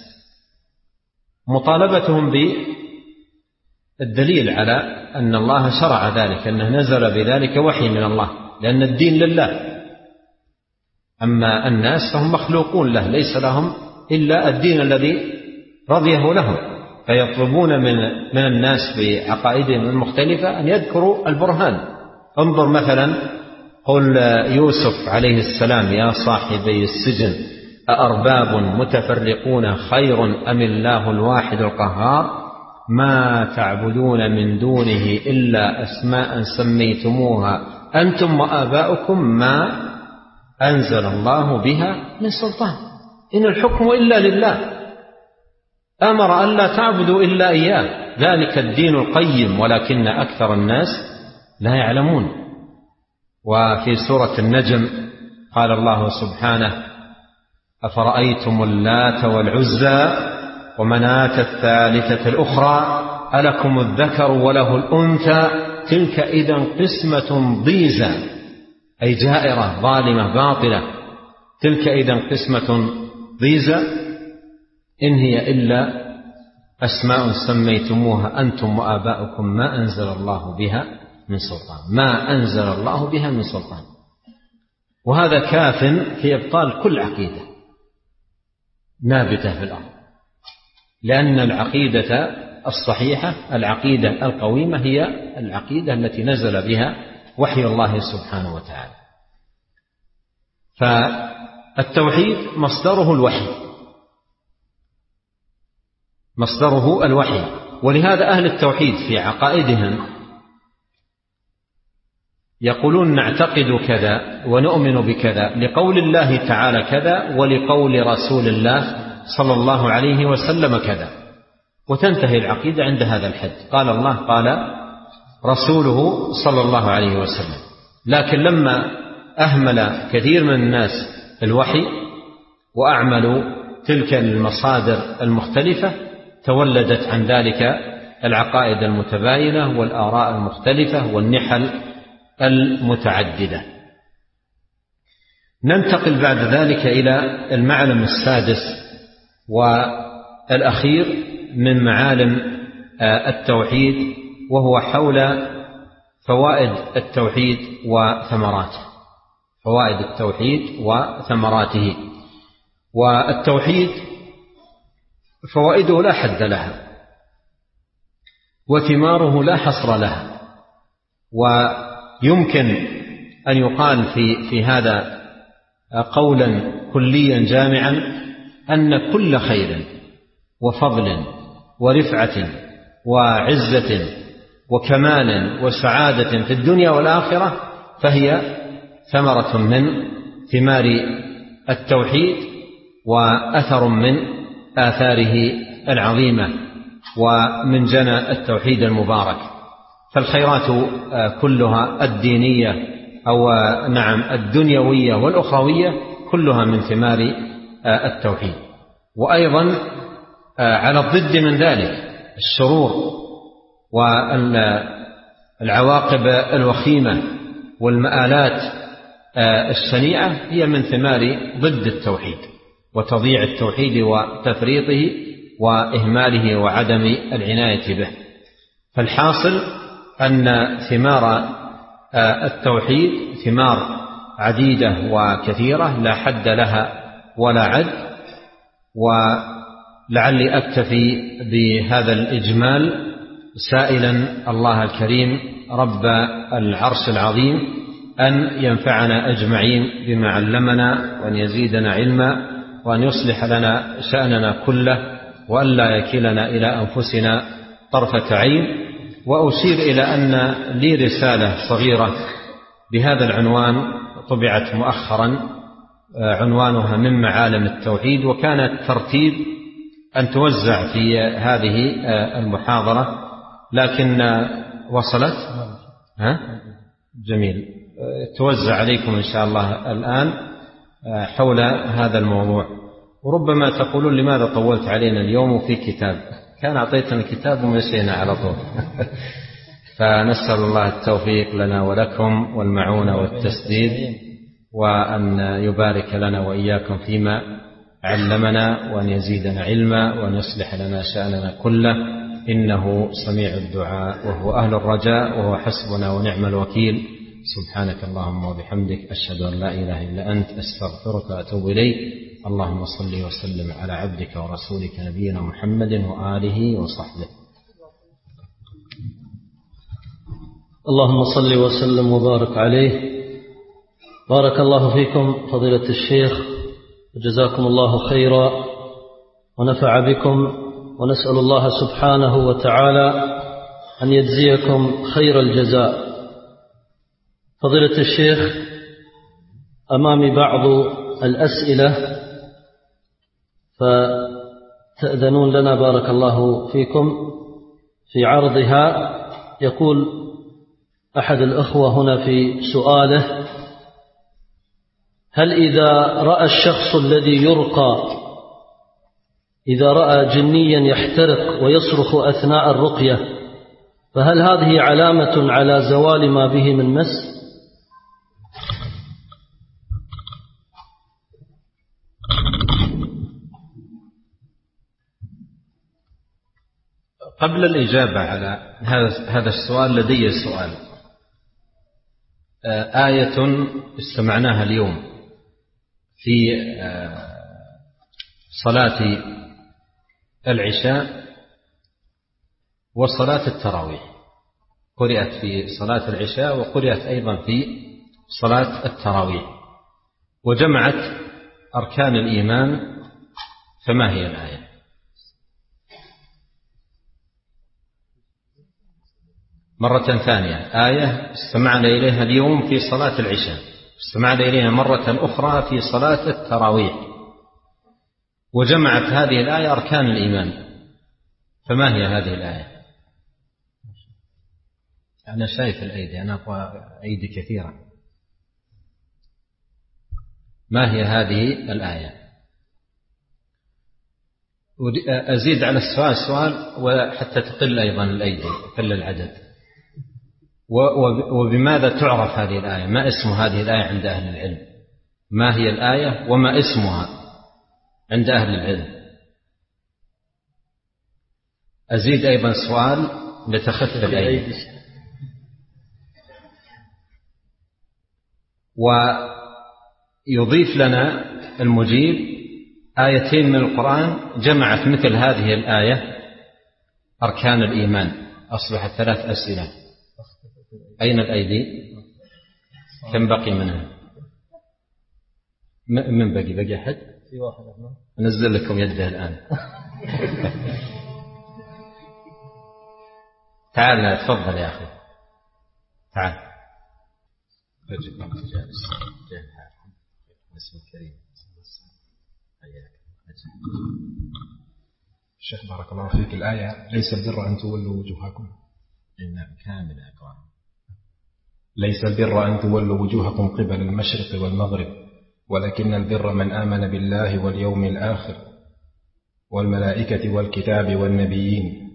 مطالبتهم بالدليل على أن الله شرع ذلك، أنه نزل بذلك وحي من الله، لأن الدين لله. أما الناس فهم مخلوقون له، ليس لهم إلا الدين الذي رضيه لهم، فيطلبون من الناس بعقائدهم المختلفة أن يذكروا البرهان. انظر مثلا قول يوسف عليه السلام: يا صاحبي السجن أأرباب متفرقون خير أم الله الواحد القهار ما تعبدون من دونه إلا أسماء سميتموها أنتم وآباؤكم ما أنزل الله بها من سلطان إن الحكم إلا لله أمر أن لا تعبدوا إلا إياه ذلك الدين القيم ولكن أكثر الناس لا يعلمون. وفي سورة النجم قال الله سبحانه: أفرأيتم اللات والعزى ومناة الثالثة الأخرى ألكم الذكر وله الأنثى تلك إذا قسمة ضيزى، أي جائرة ظالمة باطلة. تلك إذا قسمة ضيزى إن هي إلا أسماء سميتموها أنتم وآباؤكم ما أنزل الله بها من سلطان. ما أنزل الله بها من سلطان. وهذا كاف في إبطال كل عقيدة نابتة في الأرض، لأن العقيدة الصحيحة العقيدة القويمة هي العقيدة التي نزل بها وحي الله سبحانه وتعالى. فالتوحيد مصدره الوحي، مصدره الوحي. ولهذا أهل التوحيد في عقائدهم يقولون نعتقد كذا ونؤمن بكذا لقول الله تعالى كذا ولقول رسول الله صلى الله عليه وسلم كذا، وتنتهي العقيدة عند هذا الحد. قال الله قال رسوله صلى الله عليه وسلم. لكن لما أهمل كثير من الناس الوحي وأعملوا تلك المصادر المختلفة تولدت عن ذلك العقائد المتباينة والآراء المختلفة والنحل المتعددة. ننتقل بعد ذلك إلى المعلم السادس والأخير من معالم التوحيد، وهو حول فوائد التوحيد وثمراته. فوائد التوحيد وثمراته. والتوحيد فوائده لا حد لها وثماره لا حصر لها، ويمكن أن يقال في هذا قولا كليا جامعا أن كل خير وفضل ورفعة وعزة وكمال وسعادة في الدنيا والآخرة فهي ثمرة من ثمار التوحيد وأثر من آثاره العظيمة ومن جنى التوحيد المبارك. فالخيرات كلها الدينية أو نعم الدنيوية والأخروية كلها من ثمار التوحيد. وأيضا على الضد من ذلك الشرور والعواقب الوخيمة والمآلات الشنيعة هي من ثمار ضد التوحيد وتضييع التوحيد وتفريطه وإهماله وعدم العناية به. فالحاصل أن ثمار التوحيد ثمار عديدة وكثيرة لا حد لها ولا عد. ولعلي أكتفي بهذا الإجمال سائلا الله الكريم رب العرش العظيم أن ينفعنا أجمعين بما علمنا وأن يزيدنا علما وأن يصلح لنا شأننا كله وأن لا يكلنا إلى أنفسنا طرفة عين. وأشير إلى أن لي رسالة صغيرة بهذا العنوان طبعت مؤخرا عنوانها من معالم التوحيد، وكان الترتيب أن توزع في هذه المحاضرة لكن وصلت جميل توزع عليكم إن شاء الله الآن حول هذا الموضوع. وربما تقولون لماذا طولت علينا اليوم في كتاب؟ كان أعطيتنا الكتاب ومشينا على طول. فنسأل الله التوفيق لنا ولكم والمعونة والتسديد، وأن يبارك لنا وإياكم فيما علمنا وأن يزيدنا علما وأن يصلح لنا شأننا كله، إنه سميع الدعاء وهو أهل الرجاء وهو حسبنا ونعم الوكيل. سبحانك اللهم وبحمدك أشهد أن لا إله إلا أنت أستغفرك وأتوب إليك. اللهم صل وسلم على عبدك ورسولك نبينا محمد وآله وصحبه. اللهم صل وسلم وبارك عليه. بارك الله فيكم فضيلة الشيخ وجزاكم الله خيرا ونفع بكم، ونسأل الله سبحانه وتعالى أن يجزيكم خير الجزاء. فضيلة الشيخ، أمامي بعض الأسئلة فتأذنون لنا بارك الله فيكم في عرضها. يقول أحد الأخوة هنا في سؤاله: هل إذا رأى الشخص الذي يرقى إذا رأى جنيا يحترق ويصرخ أثناء الرقية فهل هذه علامة على زوال ما به من مس؟ قبل الإجابة على هذا السؤال لدي سؤال. آية استمعناها اليوم في صلاة العشاء وصلاة التراويح، قرأت في صلاة العشاء وقرأت أيضا في صلاة التراويح، وجمعت أركان الإيمان، فما هي الآية؟ مرة ثانية، آية استمعنا إليها اليوم في صلاة العشاء، استمعنا إليها مرة أخرى في صلاة التراويح، وجمعت هذه الآية أركان الإيمان، فما هي هذه الآية؟ أنا شايف الأيدي، أنا أقوى أيدي كثيرة. ما هي هذه الآية؟ أزيد على السؤال سؤال وحتى تقل أيضا الأيدي، تقل العدد. وبماذا تعرف هذه الآية؟ ما اسم هذه الآية عند أهل العلم؟ ما هي الآية وما اسمها عند أهل العلم؟ أزيد أيضا سؤال لتخف الأيدي. ويضيف لنا المجيب آيتين من القرآن جمعت مثل هذه الآية أركان الإيمان، أصبحت 3 أسئلة. أين الأيدي؟ كم بقي منها؟ من بقي أحد؟ في واحد. نزل لكم يده الآن. تعال تفضل يا أخي، تعال. الشيخ بارك الله فيك، الآية ليس البر أن تولوا وجوهكم. نعم كامل أقرأ. ليس البر أن تولوا وجوهكم قبل المشرق والمغرب ولكن البر من آمن بالله واليوم الآخر والملائكة والكتاب والنبيين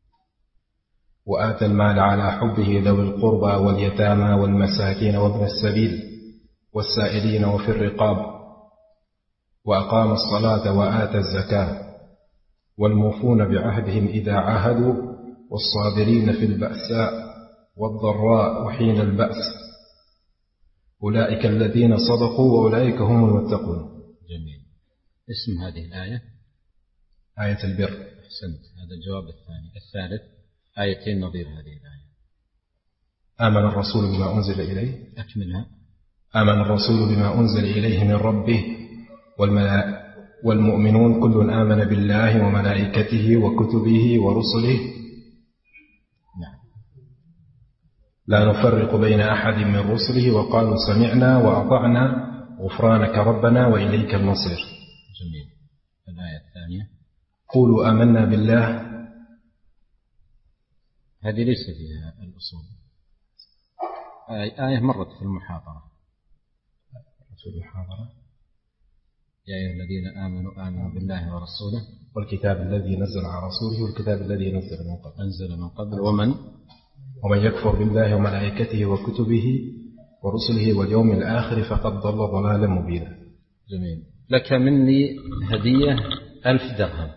وآتى المال على حبه ذوي القربى واليتامى والمساكين وابن السبيل والسائلين وفي الرقاب وأقام الصلاة وآتى الزكاة والموفون بعهدهم إذا عاهدوا والصابرين في البأساء والضراء وحين البأس أولئك الذين صدقوا وأولئك هم المتقون. جميل. اسم هذه الآية؟ آية البر. أحسنت، هذا الجواب الثاني. الثالث آيتين نظير هذه الآية. آمن الرسول بما أنزل إليه. أكملها. آمن الرسول بما أنزل إليه من ربه والمؤمنون كل آمن بالله وملائكته وكتبه ورسله لا نفرق بين أحد من رسله وقالوا سمعنا وأطعنا غفرانك ربنا وإليك المصير. جميل. الآية الثانية قولوا آمنا بالله. هذه ليس فيها الأصول، آية مرت في المحاضرة. في المحاضرة يا أيها الذين آمنوا بالله ورسوله والكتاب الذي نزل على رسوله والكتاب الذي أنزل من قبل ومن يكفر بالله وملائكته وكتبه ورسله واليوم الآخر فقد ضل ضلالا مبينا. جميل. لك مني هدية 1000 درهم،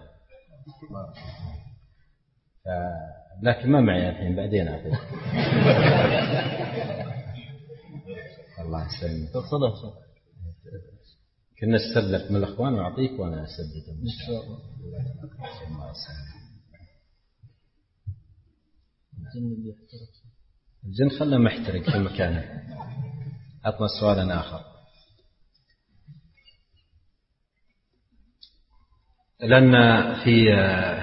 لكن ما معي الحين، بعدين أعطيك. الله يسلمك. كنا نستلف من الأخوان وأعطيك وأنا أسدد إن شاء الله. الجن خلنا محترق في مكانه. أعطنا سؤالا آخر. لأن في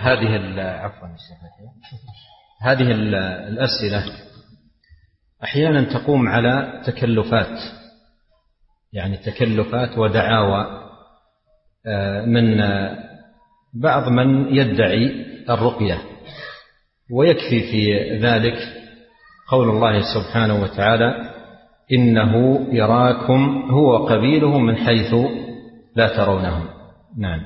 هذه الأسئلة أحيانا تقوم على تكلفات، يعني تكلفات ودعاوى من بعض من يدعي الرقية، ويكفي في ذلك قول الله سبحانه وتعالى إنه يراكم هو وقبيله من حيث لا ترونهم. نعم.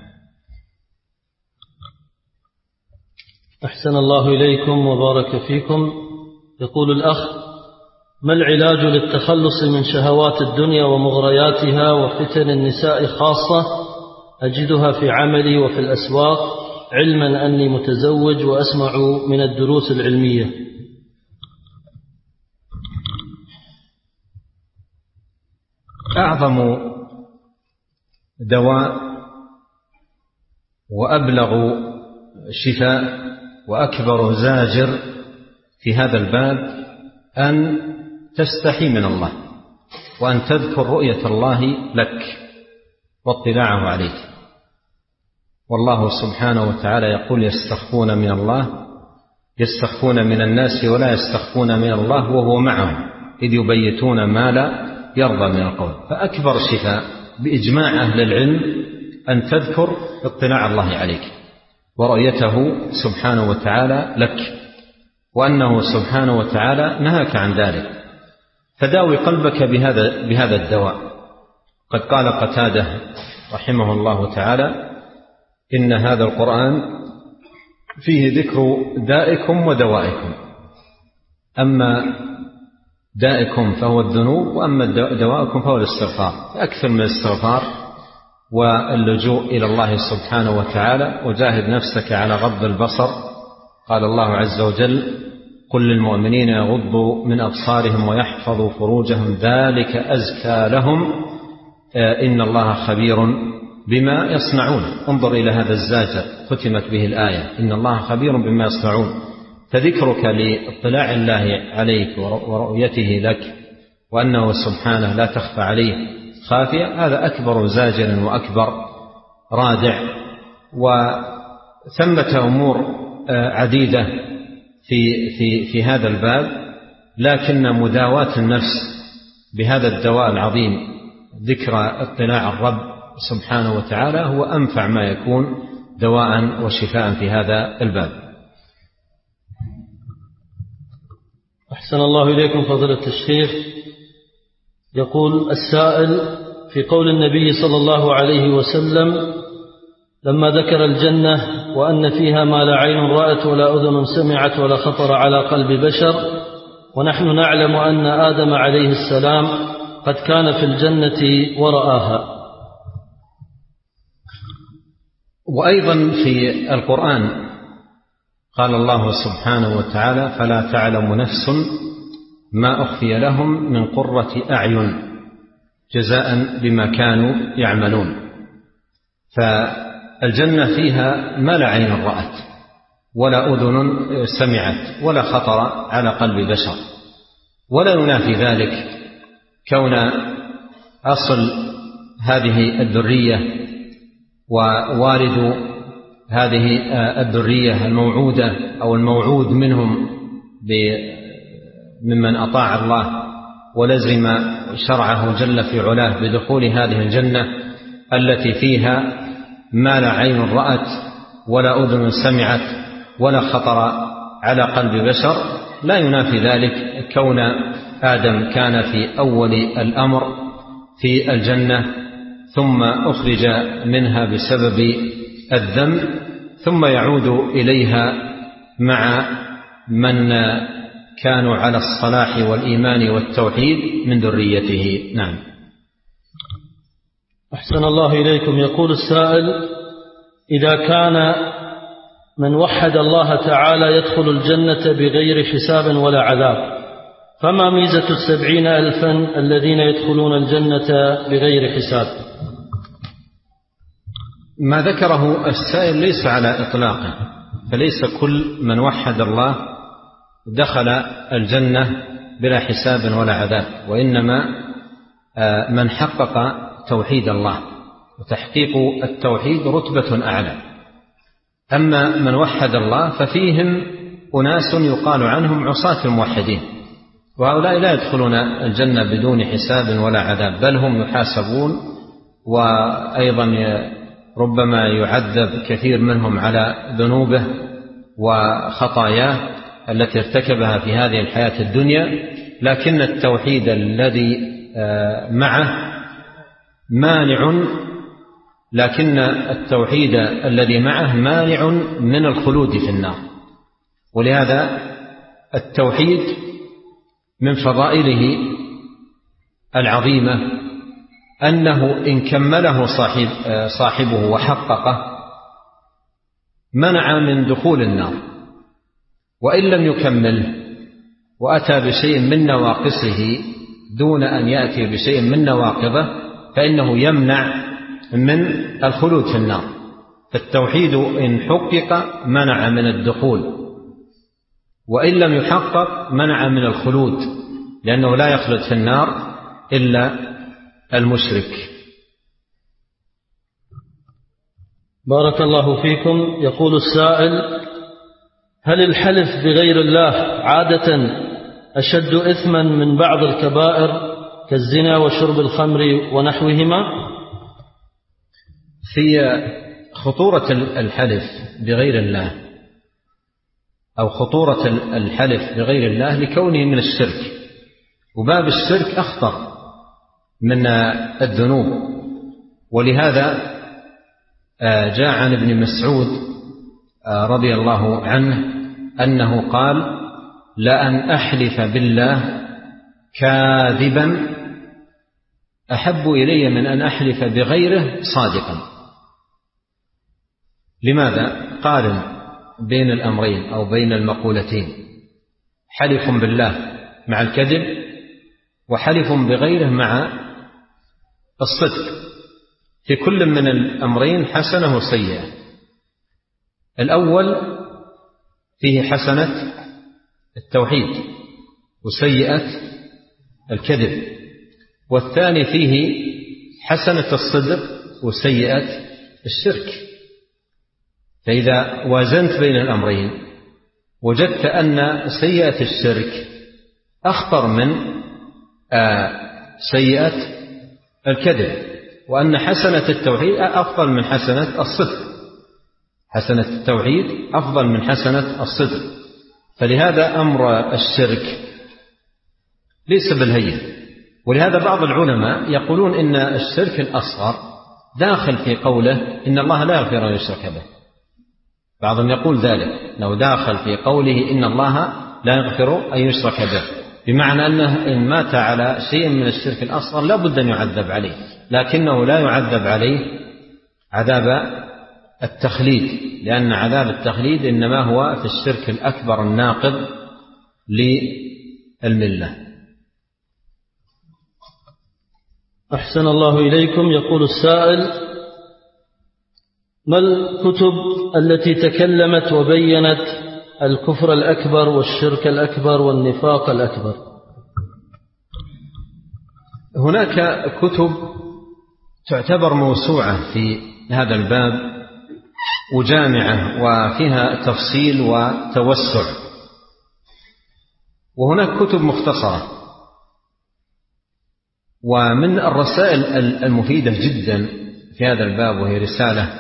أحسن الله إليكم وبارك فيكم. يقول الأخ: ما العلاج للتخلص من شهوات الدنيا ومغرياتها وفتن النساء خاصة أجدها في عملي وفي الأسواق، علما أني متزوج وأسمع من الدروس العلمية؟ أعظم دواء وأبلغ شفاء وأكبر زاجر في هذا الباب أن تستحي من الله، وأن تذكر رؤية الله لك واطلاعه عليك. والله سبحانه وتعالى يقول يستخفون من الله، يستخفون من الناس ولا يستخفون من الله وهو معهم إذ يبيتون ما لا يرضى من القول. فأكبر شفاء بإجماع أهل العلم أن تذكر اطلاع الله عليك ورؤيته سبحانه وتعالى لك، وأنه سبحانه وتعالى نهاك عن ذلك. فداوي قلبك بهذا الدواء. قد قال قتادة رحمه الله تعالى: إن هذا القرآن فيه ذكر دائكم ودوائكم، أما دائكم فهو الذنوب، وأما دوائكم فهو الاستغفار. أكثر من الاستغفار واللجوء إلى الله سبحانه وتعالى، وجاهد نفسك على غض البصر. قال الله عز وجل: قل للمؤمنين يغضوا من أبصارهم ويحفظوا فروجهم ذلك أزكى لهم إن الله خبير بما يصنعون. انظر إلى هذا الزاجر ختمت به الآية: إن الله خبير بما يصنعون. فذكرك لاطلاع الله عليك ورؤيته لك، وأنه سبحانه لا تخفى عليه خافية، هذا أكبر زاجر وأكبر رادع. وثمة أمور عديدة في هذا الباب، لكن مداواة النفس بهذا الدواء العظيم ذكر اطلاع الرب سبحانه وتعالى هو أنفع ما يكون دواء وشفاء في هذا الباب. أحسن الله إليكم فضيلة الشيخ. يقول السائل: في قول النبي صلى الله عليه وسلم لما ذكر الجنة وأن فيها ما لا عين رأت ولا أذن سمعت ولا خطر على قلب بشر، ونحن نعلم أن آدم عليه السلام قد كان في الجنة ورآها. وأيضا في القرآن قال الله سبحانه وتعالى: فلا تعلم نفس ما أخفي لهم من قرة أعين جزاء بما كانوا يعملون. فالجنة فيها ما لا عين رأت ولا أذن سمعت ولا خطر على قلب بشر، ولا ينافي ذلك كون أصل هذه الذرية ووالد هذه الذرية الموعودة أو الموعود منهم ممن أطاع الله ولزم شرعه جل في علاه بدخول هذه الجنة التي فيها ما لا عين رأت ولا أذن سمعت ولا خطر على قلب بشر، لا ينافي ذلك كون آدم كان في أول الأمر في الجنة، ثم أخرج منها بسبب الذنب، ثم يعود إليها مع من كانوا على الصلاح والإيمان والتوحيد من ذريته. نعم. أحسن الله إليكم. يقول السائل: إذا كان من وحد الله تعالى يدخل الجنة بغير حساب ولا عذاب، فما ميزة 70,000 الذين يدخلون الجنة بغير حساب؟ ما ذكره السائل ليس على إطلاقه، فليس كل من وحد الله دخل الجنة بلا حساب ولا عذاب، وإنما من حقق توحيد الله، وتحقيق التوحيد رتبة أعلى. أما من وحد الله ففيهم أناس يقال عنهم عصاة الموحدين، وهؤلاء لا يدخلون الجنة بدون حساب ولا عذاب، بل هم يحاسبون، وأيضا ربما يعذب كثير منهم على ذنوبه وخطاياه التي ارتكبها في هذه الحياة الدنيا، لكن التوحيد الذي معه مانع، لكن التوحيد الذي معه مانع من الخلود في النار. ولهذا التوحيد من فضائله العظيمة أنه إن كمله صاحبه وحققه منع من دخول النار، وإن لم يكمله وأتى بشيء من نواقصه دون أن يأتي بشيء من نواقضه فإنه يمنع من الخلود في النار. فالتوحيد إن حقق منع من الدخول، وإن لم يحقق منع من الخلود، لأنه لا يخلد في النار إلا المشرك. بارك الله فيكم. يقول السائل: هل الحلف بغير الله عادة أشد إثما من بعض الكبائر كالزنا وشرب الخمر ونحوهما؟ في خطورة الحلف بغير الله، أو خطورة الحلف بغير الله لكونه من الشرك، وباب الشرك أخطر من الذنوب. ولهذا جاء عن ابن مسعود رضي الله عنه أنه قال: لأن أحلف بالله كاذبا أحب إلي من أن أحلف بغيره صادقا. لماذا؟ قارن بين الأمرين أو بين المقولتين: حلف بالله مع الكذب، وحلف بغيره مع الصدق. في كل من الأمرين حسنة وسيئة. الأول فيه حسنة التوحيد وسيئة الكذب، والثاني فيه حسنة الصدق وسيئة الشرك. فإذا وازنت بين الأمرين وجدت أن سيئة الشرك أخطر من سيئة الكذب، وأن حسنة التوحيد أفضل من حسنة الصدق. حسنة التوحيد أفضل من حسنة الصدق. فلهذا أمر الشرك ليس بالهين. ولهذا بعض العلماء يقولون إن الشرك الأصغر داخل في قوله إن الله لا يغفر أن يشرك به. بعضهم يقول ذلك، لو داخل في قوله إن الله لا يغفر أن يشرك به، بمعنى أنه إن مات على شيء من الشرك الأصغر لا بد أن يعذب عليه، لكنه لا يعذب عليه عذاب التخليد، لأن عذاب التخليد إنما هو في الشرك الأكبر الناقض للملة. أحسن الله إليكم. يقول السائل: ما الكتب التي تكلمت وبينت الكفر الأكبر والشرك الأكبر والنفاق الأكبر؟ هناك كتب تعتبر موسوعة في هذا الباب وجامعة وفيها تفصيل وتوسع، وهناك كتب مختصرة. ومن الرسائل المفيدة جدا في هذا الباب وهي رسالة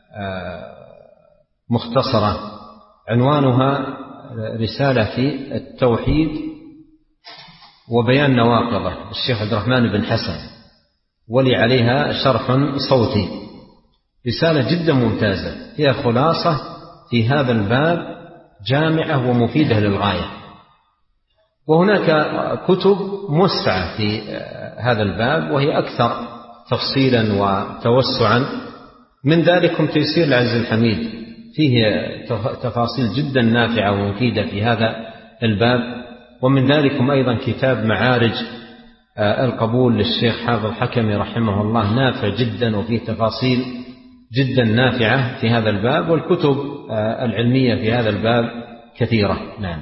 مختصرة عنوانها رسالة في التوحيد وبيان نواقضه، الشيخ عبد الرحمن بن حسن، ولي عليها شرح صوتي. رسالة جدا ممتازة فيها خلاصة في هذا الباب جامعة ومفيدة للغاية. وهناك كتب موسعة في هذا الباب وهي أكثر تفصيلا وتوسعا، من ذلكم تيسير العزيز الحميد، فيه تفاصيل جدا نافعة ومفيدة في هذا الباب. ومن ذلكم أيضا كتاب معارج القبول للشيخ حافظ حكمي رحمه الله، نافع جدا وفيه تفاصيل جدا نافعة في هذا الباب. والكتب العلمية في هذا الباب كثيرة. نعم.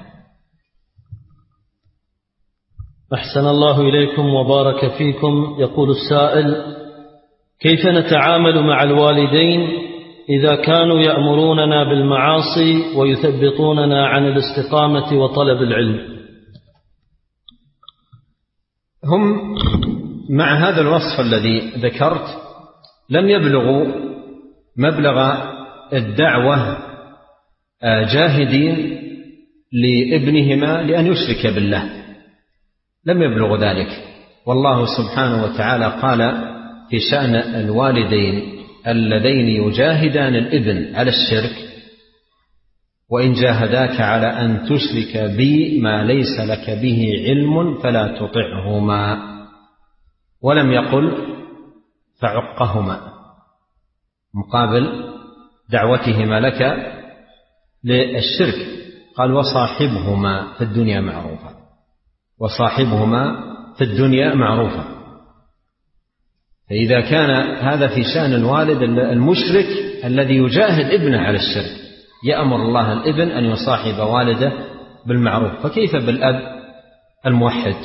أحسن الله إليكم وبارك فيكم. يقول السائل: كيف نتعامل مع الوالدين إذا كانوا يأمروننا بالمعاصي ويثبطوننا عن الاستقامة وطلب العلم؟ هم مع هذا الوصف الذي ذكرت لم يبلغوا مبلغ الدعوة جاهدين لابنهما لأن يشرك بالله، لم يبلغوا ذلك. والله سبحانه وتعالى قال في شأن الوالدين اللذين يجاهدان الابن على الشرك: وإن جاهداك على أن تشرك بي ما ليس لك به علم فلا تطعهما. ولم يقل فعقهما مقابل دعوتهما لك للشرك، قال وصاحبهما في الدنيا معروفا، وصاحبهما في الدنيا معروفا. فإذا كان هذا في شأن الوالد المشرك الذي يجاهد ابنه على الشرك، يأمر الله الابن أن يصاحب والده بالمعروف، فكيف بالأب الموحد؟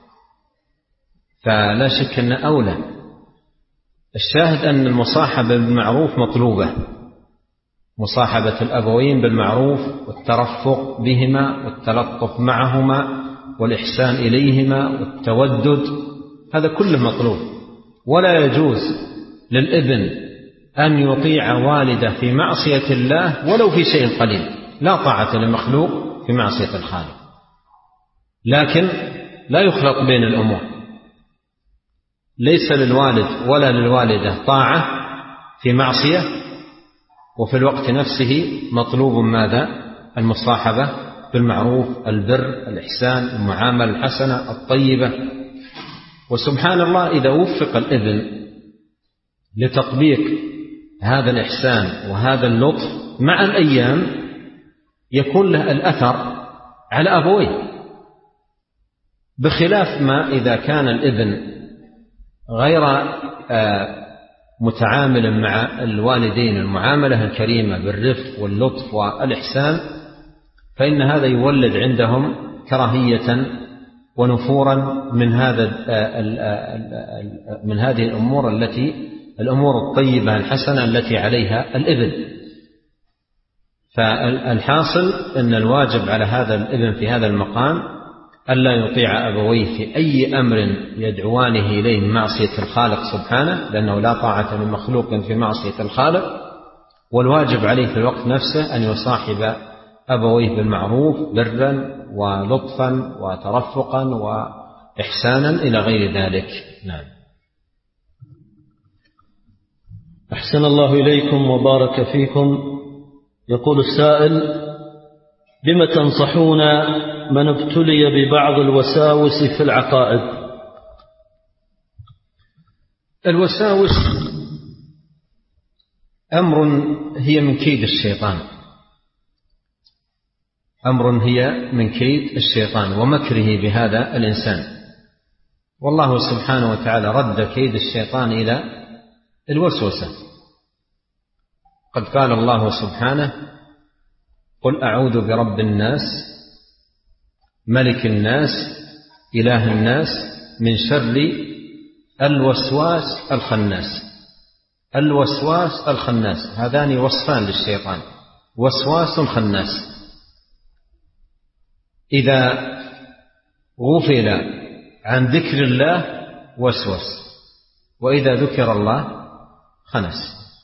فلا شك أن أولى. الشاهد أن المصاحبة بالمعروف مطلوبة، مصاحبة الأبوين بالمعروف والترفق بهما والتلطف معهما والإحسان إليهما والتودد، هذا كله مطلوب. ولا يجوز للابن أن يطيع والده في معصية الله ولو في شيء قليل، لا طاعة لمخلوق في معصية الخالق، لكن لا يخلط بين الأمور. ليس للوالد ولا للوالدة طاعة في معصية، وفي الوقت نفسه مطلوب ماذا؟ المصاحبة بالمعروف، البر، الإحسان، المعاملة الحسنة الطيبة. وسبحان الله إذا وفق الابن لتطبيق هذا الإحسان وهذا اللطف مع الأيام يكون له الأثر على أبويه، بخلاف ما إذا كان الابن غير متعامل مع الوالدين المعاملة الكريمة بالرفق واللطف والإحسان، فإن هذا يولد عندهم كراهية ونفورا من هذه الأمور الطيبة الحسنة التي عليها الابن. فالحاصل أن الواجب على هذا الابن في هذا المقام ألا يطيع أبويه في أي أمر يدعوانه إليه من معصية الخالق سبحانه، لأنه لا طاعة لمخلوق في معصية الخالق. والواجب عليه في الوقت نفسه أن يصاحب أبويه بالمعروف برا ولطفا وترفقا وإحسانا إلى غير ذلك. نعم. أحسن الله إليكم وبارك فيكم. يقول السائل: بما تنصحون من ابتلي ببعض الوساوس في العقائد؟ الوساوس أمر هي من كيد الشيطان، هي من كيد الشيطان ومكره بهذا الإنسان. والله سبحانه وتعالى رد كيد الشيطان إلى الوسوسة. قد قال الله سبحانه: قل أعوذ برب الناس ملك الناس إله الناس من شر الوسواس الخناس. الوسواس الخناس، هذان وصفان للشيطان: وسواس خناس. إذا غفل عن ذكر الله وسوس، وإذا ذكر الله خنس.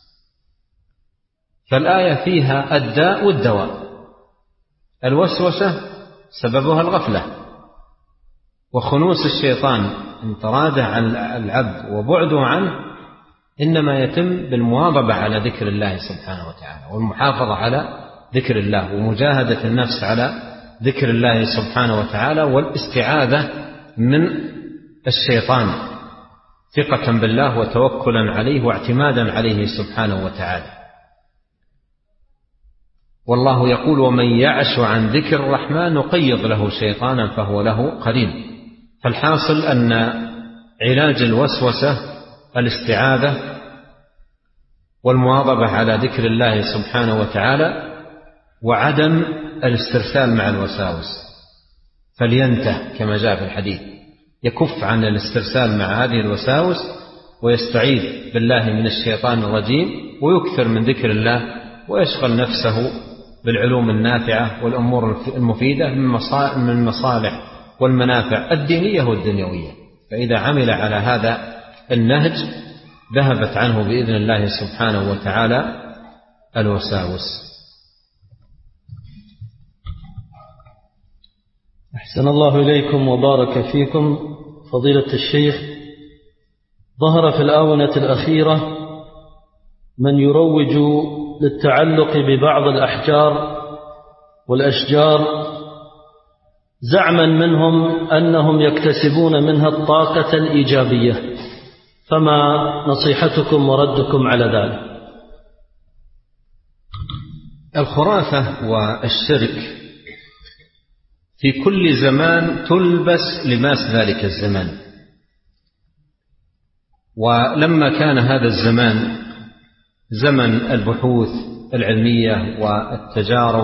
فالآية فيها الداء والدواء. الوسوسة سببها الغفلة، وخنوس الشيطان انطراده عن العبد وبعده عنه إنما يتم بالمواظبة على ذكر الله سبحانه وتعالى، والمحافظة على ذكر الله، ومجاهدة النفس على ذكر الله سبحانه وتعالى، والاستعاذة من الشيطان ثقة بالله وتوكلا عليه واعتمادا عليه سبحانه وتعالى. والله يقول: ومن يعش عن ذكر الرحمن نقيض له شيطانا فهو له قرين. فالحاصل أن علاج الوسوسة الاستعاذة والمواظبة على ذكر الله سبحانه وتعالى، وعدم الاسترسال مع الوساوس. فلينته كما جاء في الحديث، يكف عن الاسترسال مع هذه الوساوس ويستعيذ بالله من الشيطان الرجيم، ويكثر من ذكر الله، ويشغل نفسه بالعلوم النافعة والأمور المفيدة من المصالح والمنافع الدينية والدنيوية. فإذا عمل على هذا النهج ذهبت عنه بإذن الله سبحانه وتعالى الوساوس. أحسن الله إليكم وبارك فيكم. فضيلة الشيخ، ظهر في الآونة الأخيرة من يروج للتعلق ببعض الأحجار والأشجار زعما منهم أنهم يكتسبون منها الطاقة الإيجابية، فما نصيحتكم وردكم على ذلك؟ الخرافة والشرك في كل زمان تلبس لباس ذلك الزمان. ولما كان هذا الزمان زمن البحوث العلمية والتجارب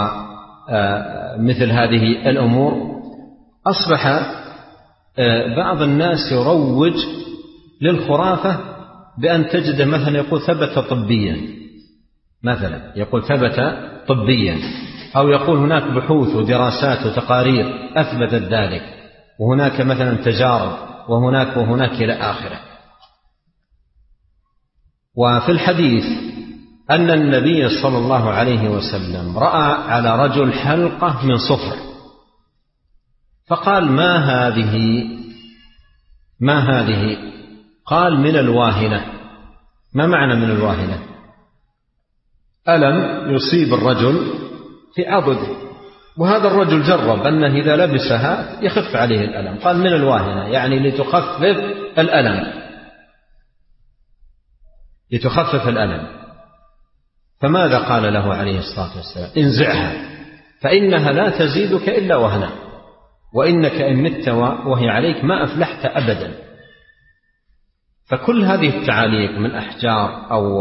ومثل هذه الأمور، أصبح بعض طبعا يروج للخرافة بأن تجد مثلا يقول ثبت طبيا، مثلا يقول ثبت طبيا، أو يقول هناك بحوث ودراسات وتقارير أثبتت ذلك، وهناك مثلا تجارب وهناك إلى آخره. وفي الحديث أن النبي صلى الله عليه وسلم رأى على رجل حلقة من صفر، فقال: ما هذه؟ قال من الواهنة. ما معنى من الواهنة؟ ألم يصيب الرجل في عضده، وهذا الرجل جرب أنه إذا لبسها يخف عليه الألم، قال من الواهنة يعني لتخفف الألم. فماذا قال له عليه الصلاة والسلام؟ انزعها فإنها لا تزيدك إلا وهنا، وإنك إن مت وهي عليك ما أفلحت أبدا. فكل هذه التعاليق من أحجار أو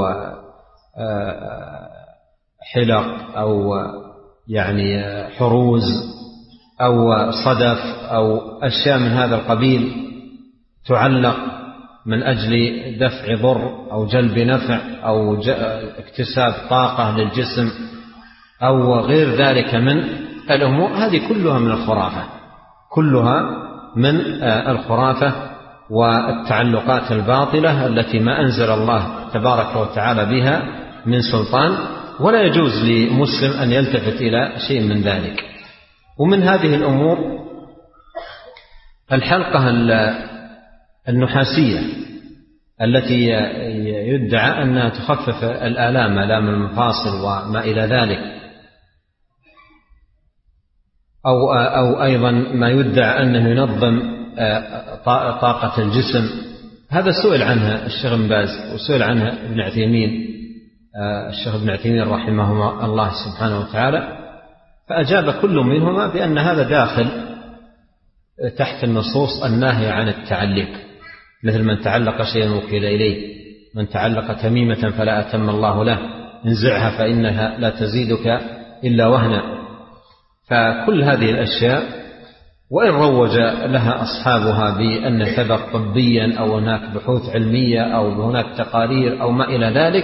حلق أو يعني حروز أو صدف أو أشياء من هذا القبيل تعلق من أجل دفع ضر أو جلب نفع أو اكتساب طاقة للجسم أو غير ذلك من الأمور، هذه كلها من الخرافة، كلها من الخرافة والتعلقات الباطلة التي ما أنزل الله تبارك وتعالى بها من سلطان، ولا يجوز لمسلم أن يلتفت إلى شيء من ذلك. ومن هذه الأمور الحلقة النحاسية التي يدعى أنها تخفف الآلام، آلام المفاصل وما إلى ذلك، أو أيضا ما يدعى أنه ينظم طاقة الجسم. هذا سئل عنها الشيخ بن باز وسئل عنها ابن عثيمين، الشيخ ابن عثيمين رحمه الله سبحانه وتعالى، فأجاب كل منهما بأن هذا داخل تحت النصوص الناهية عن التعلق، مثل من تعلق شيئا وكل إليه، من تعلق تميمة فلا أتم الله له، انزعها فإنها لا تزيدك إلا وهنا. فكل هذه الأشياء وإن روج لها أصحابها بأن ثبت طبيا أو هناك بحوث علمية أو هناك تقارير أو ما إلى ذلك،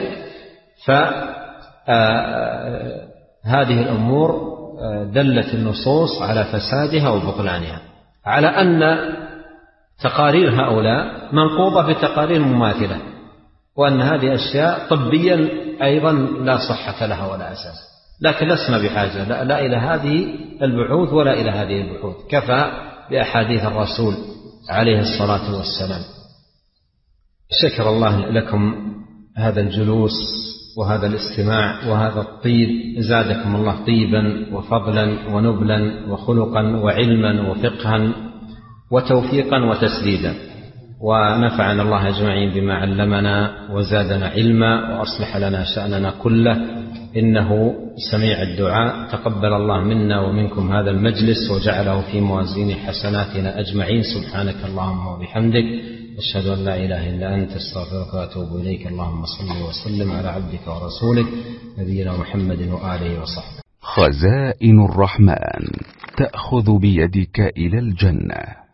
فهذه الأمور دلت النصوص على فسادها وبطلانها، على أن تقارير هؤلاء منقوضة بتقارير مماثلة، وأن هذه أشياء طبيا أيضا لا صحة لها ولا أساس. لكن لسنا بحاجة لا إلى هذه البحوث ولا إلى هذه البحوث، كفى بأحاديث الرسول عليه الصلاة والسلام. شكر الله لكم هذا الجلوس وهذا الاستماع وهذا الطيب، زادكم الله طيبا وفضلا ونبلا وخلقا وعلما وفقها وتوفيقا وتسديدا، ونفعنا الله أجمعين بما علمنا وزادنا علما وأصلح لنا شأننا كله، إنه سميع الدعاء. تقبل الله منا ومنكم هذا المجلس وجعله في موازين حسناتنا أجمعين. سبحانك اللهم وبحمدك، أشهد أن لا إله إلا أنت، استغفرك وأتوب إليك. اللهم صل وسلم على عبدك ورسولك نبينا محمد وآله وصحبه. خزائن الرحمن تأخذ بيدك إلى الجنة.